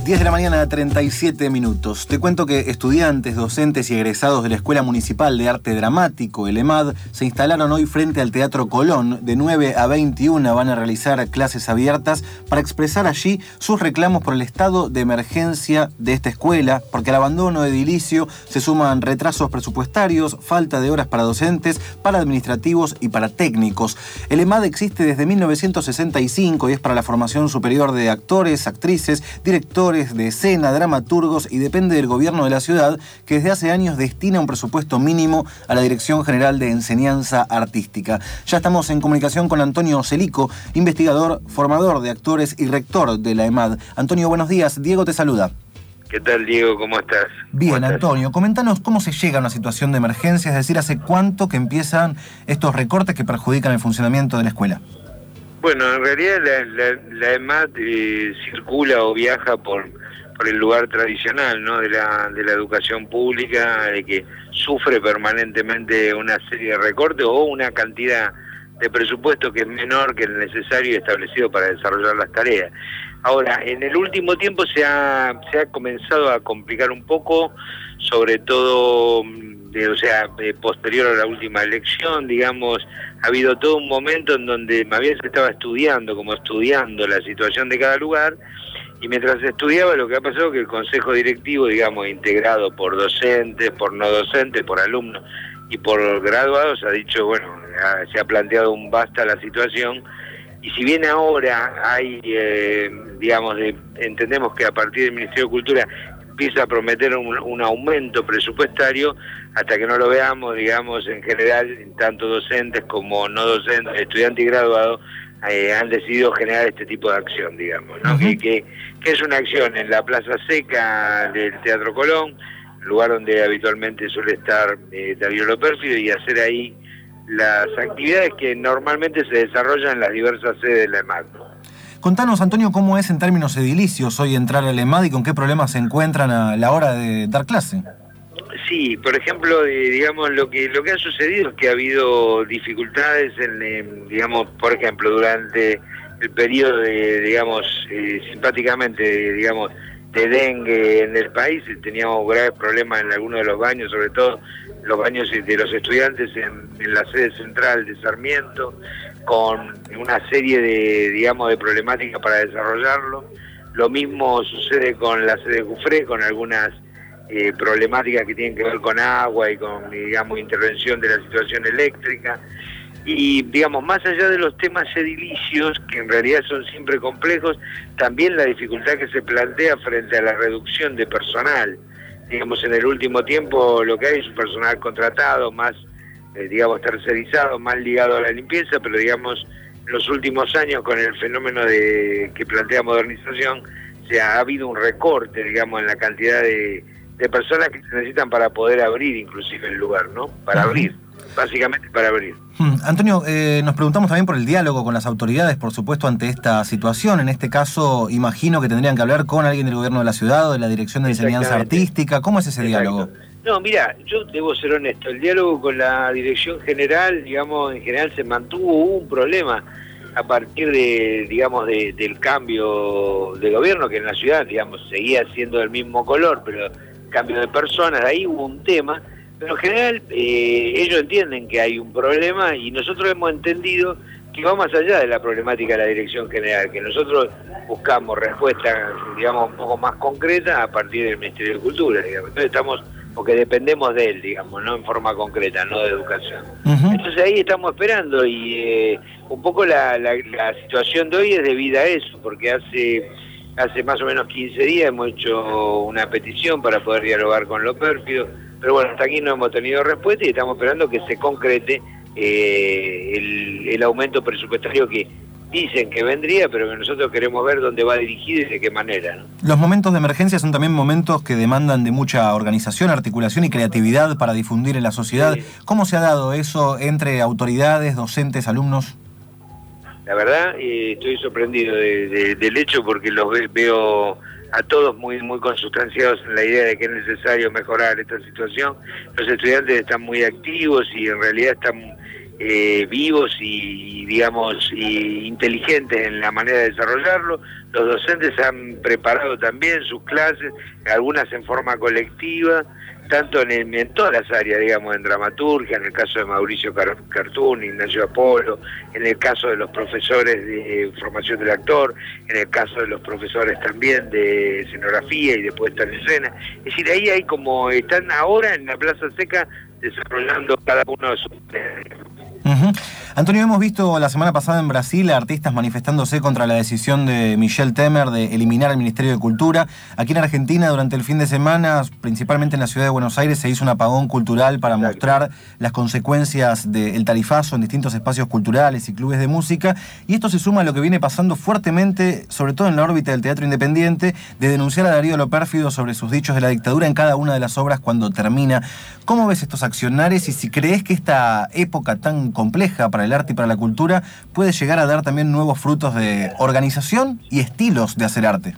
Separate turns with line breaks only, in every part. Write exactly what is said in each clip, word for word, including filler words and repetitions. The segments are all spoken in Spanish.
diez de la mañana, treinta y siete minutos. Te cuento que estudiantes, docentes y egresados de la Escuela Municipal de Arte Dramático, el EMAD, se instalaron hoy frente al Teatro Colón. De nueve a veintiuna van a realizar clases abiertas para expresar allí sus reclamos por el estado de emergencia de esta escuela, porque al abandono edilicio se suman retrasos presupuestarios, falta de horas para docentes, para administrativos y para técnicos. El EMAD existe desde mil novecientos sesenta y cinco y es para la formación superior de actores, actrices, directores de escena, dramaturgos, y depende del gobierno de la ciudad, que desde hace años destina un presupuesto mínimo a la Dirección General de Enseñanza Artística. Ya estamos en comunicación con Antonio Celico, investigador, formador de actores y rector de la EMAD. Antonio, buenos días. Diego te saluda.
¿Qué tal, Diego? ¿Cómo estás?
Bien,
¿Cómo estás?
Antonio, coméntanos cómo se llega a una situación de emergencia, es decir, hace cuánto que empiezan estos recortes que perjudican el funcionamiento de la escuela.
Bueno, en realidad la, la, la EMAD eh, circula o viaja por, por el lugar tradicional, ¿no?, de la, de la educación pública, de que sufre permanentemente una serie de recortes o una cantidad de presupuesto que es menor que el necesario y establecido para desarrollar las tareas. Ahora, en el último tiempo se ha, se ha comenzado a complicar un poco, sobre todo, de, o sea, de posterior a la última elección, digamos, ha habido todo un momento en donde más bien se estaba estudiando, como estudiando la situación de cada lugar, y mientras se estudiaba lo que ha pasado es que el consejo directivo, digamos, integrado por docentes, por no docentes, por alumnos y por graduados, ha dicho, bueno, ha, se ha planteado un basta a la situación. Y si bien ahora hay, eh, digamos, de, entendemos que a partir del Ministerio de Cultura empieza a prometer un, un aumento presupuestario, hasta que no lo veamos, digamos, en general, tanto docentes como no docentes, estudiantes y graduados, eh, han decidido generar este tipo de acción, digamos, ¿no? Uh-huh. que, que, que es una acción en la Plaza Seca del Teatro Colón, lugar donde habitualmente suele estar eh, Darío Lopérfido, y hacer ahí las actividades que normalmente se desarrollan en las diversas sedes de la EMAD, ¿no?
Contanos, Antonio, cómo es en términos edilicios hoy entrar al EMAD y con qué problemas se encuentran a la hora de dar clase.
Sí, por ejemplo, eh, digamos, lo que lo que ha sucedido es que ha habido dificultades, en, en digamos, por ejemplo, durante el periodo de, digamos, eh, simpáticamente, digamos, de dengue en el país, teníamos graves problemas en algunos de los baños, sobre todo los baños de los estudiantes en, en la sede central de Sarmiento, con una serie de, digamos, de problemáticas para desarrollarlo. Lo mismo sucede con la sede de Jufré, con algunas eh, problemáticas que tienen que ver con agua y con, digamos, intervención de la situación eléctrica. Y, digamos, más allá de los temas edilicios, que en realidad son siempre complejos, también la dificultad que se plantea frente a la reducción de personal. Digamos, en el último tiempo lo que hay es un personal contratado, más, eh, digamos, tercerizado, más ligado a la limpieza, pero, digamos, en los últimos años, con el fenómeno de que plantea modernización, se ha, ha habido un recorte, digamos, en la cantidad de, de personas que se necesitan para poder abrir inclusive el lugar, ¿no? Para abrir. Básicamente para abrir.
Hmm. Antonio, eh, nos preguntamos también por el diálogo con las autoridades, por supuesto, ante esta situación. En este caso, imagino que tendrían que hablar con alguien del gobierno de la ciudad o de la Dirección de Enseñanza Artística. ¿Cómo es ese Exacto. diálogo?
No, mira, yo debo ser honesto. El diálogo con la Dirección General, digamos, en general se mantuvo. Hubo un problema a partir de, digamos, de, del cambio de gobierno, que en la ciudad, digamos, seguía siendo del mismo color, pero cambio de personas, ahí hubo un tema. Pero en general eh, ellos entienden que hay un problema y nosotros hemos entendido que va más allá de la problemática de la Dirección General, que nosotros buscamos respuestas, digamos, un poco más concretas a partir del Ministerio de Cultura, digamos. Entonces estamos, porque dependemos de él, digamos, no en forma concreta, no de educación. Uh-huh. Entonces ahí estamos esperando y eh, un poco la, la, la situación de hoy es debida a eso, porque hace... Hace más o menos quince días hemos hecho una petición para poder dialogar con Lopérfido, pero bueno, hasta aquí no hemos tenido respuesta y estamos esperando que se concrete eh, el, el aumento presupuestario que dicen que vendría, pero que nosotros queremos ver dónde va dirigido y de qué manera, ¿no?
Los momentos de emergencia son también momentos que demandan de mucha organización, articulación y creatividad para difundir en la sociedad. Sí. ¿Cómo se ha dado eso entre autoridades, docentes, alumnos?
La verdad, eh, estoy sorprendido de, de, del hecho porque los ve, veo a todos muy muy consustanciados en la idea de que es necesario mejorar esta situación. Los estudiantes están muy activos y en realidad están eh, vivos y, digamos, y inteligentes en la manera de desarrollarlo. Los docentes han preparado también sus clases, algunas en forma colectiva, tanto en, el, en todas las áreas, digamos, en dramaturgia, en el caso de Mauricio Cartún, Ignacio Apolo, en el caso de los profesores de formación del actor, en el caso de los profesores también de escenografía y de puesta en escena. Es decir, ahí hay como, están ahora en la Plaza Seca desarrollando cada uno de sus...
Uh-huh. Antonio, hemos visto la semana pasada en Brasil a artistas manifestándose contra la decisión de Michel Temer de eliminar el Ministerio de Cultura. Aquí en Argentina, durante el fin de semana, principalmente en la ciudad de Buenos Aires, se hizo un apagón cultural para Exacto. mostrar las consecuencias del tarifazo en distintos espacios culturales y clubes de música. Y esto se suma a lo que viene pasando fuertemente, sobre todo en la órbita del teatro independiente, de denunciar a Darío Lo Pérfido sobre sus dichos de la dictadura en cada una de las obras cuando termina. ¿Cómo ves estos accionares y si crees que esta época tan compleja para el arte y para la cultura puede llegar a dar también nuevos frutos de organización y estilos de hacer arte?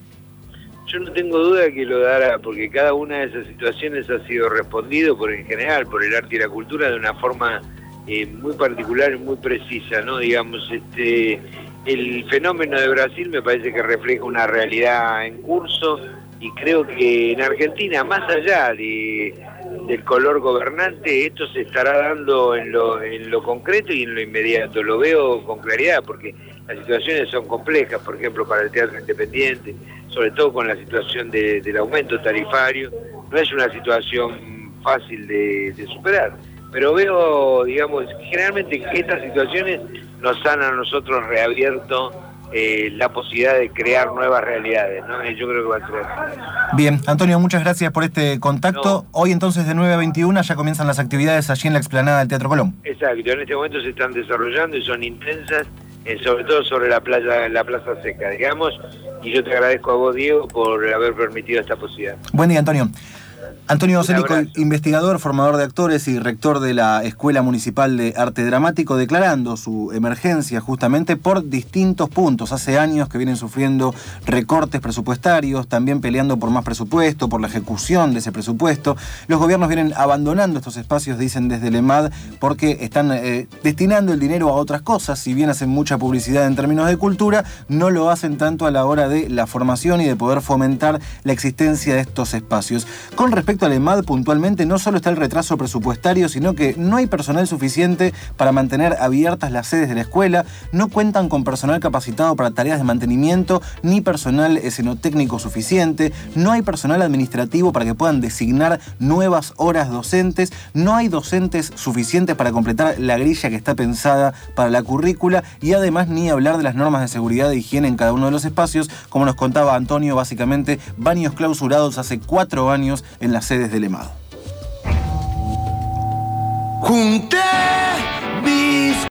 Yo no tengo duda que lo dará, porque cada una de esas situaciones ha sido respondido por en general, por el arte y la cultura de una forma eh, muy particular y muy precisa, ¿no? Digamos, este, el fenómeno de Brasil me parece que refleja una realidad en curso y creo que en Argentina, más allá de del color gobernante, esto se estará dando en lo, en lo concreto y en lo inmediato. Lo veo con claridad porque las situaciones son complejas, por ejemplo, para el teatro independiente, sobre todo con la situación de, del aumento tarifario. No es una situación fácil de, de superar, pero veo, digamos, generalmente que estas situaciones nos han a nosotros reabierto Eh, la posibilidad de crear nuevas realidades, ¿no? Yo creo que va a ser así.
Bien, Antonio, muchas gracias por este contacto. No. Hoy entonces de nueve a veintiuna ya comienzan las actividades allí en la explanada del Teatro Colón.
Exacto, en este momento se están desarrollando y son intensas, eh, sobre todo sobre la playa, la Plaza Seca, digamos, y yo te agradezco a vos, Diego, por haber permitido esta posibilidad.
Buen día, Antonio. Antonio Célico, investigador, formador de actores y rector de la Escuela Municipal de Arte Dramático, declarando su emergencia justamente por distintos puntos. Hace años que vienen sufriendo recortes presupuestarios, también peleando por más presupuesto, por la ejecución de ese presupuesto. Los gobiernos vienen abandonando estos espacios, dicen desde el EMAD, porque están eh, destinando el dinero a otras cosas. Si bien hacen mucha publicidad en términos de cultura, no lo hacen tanto a la hora de la formación y de poder fomentar la existencia de estos espacios. Con respecto al EMAD, puntualmente, no solo está el retraso presupuestario, sino que no hay personal suficiente para mantener abiertas las sedes de la escuela, no cuentan con personal capacitado para tareas de mantenimiento, ni personal escenotécnico suficiente, no hay personal administrativo para que puedan designar nuevas horas docentes, no hay docentes suficientes para completar la grilla que está pensada para la currícula y además ni hablar de las normas de seguridad e higiene en cada uno de los espacios, como nos contaba Antonio, básicamente baños clausurados hace cuatro años en las sedes del EMAD.
Junté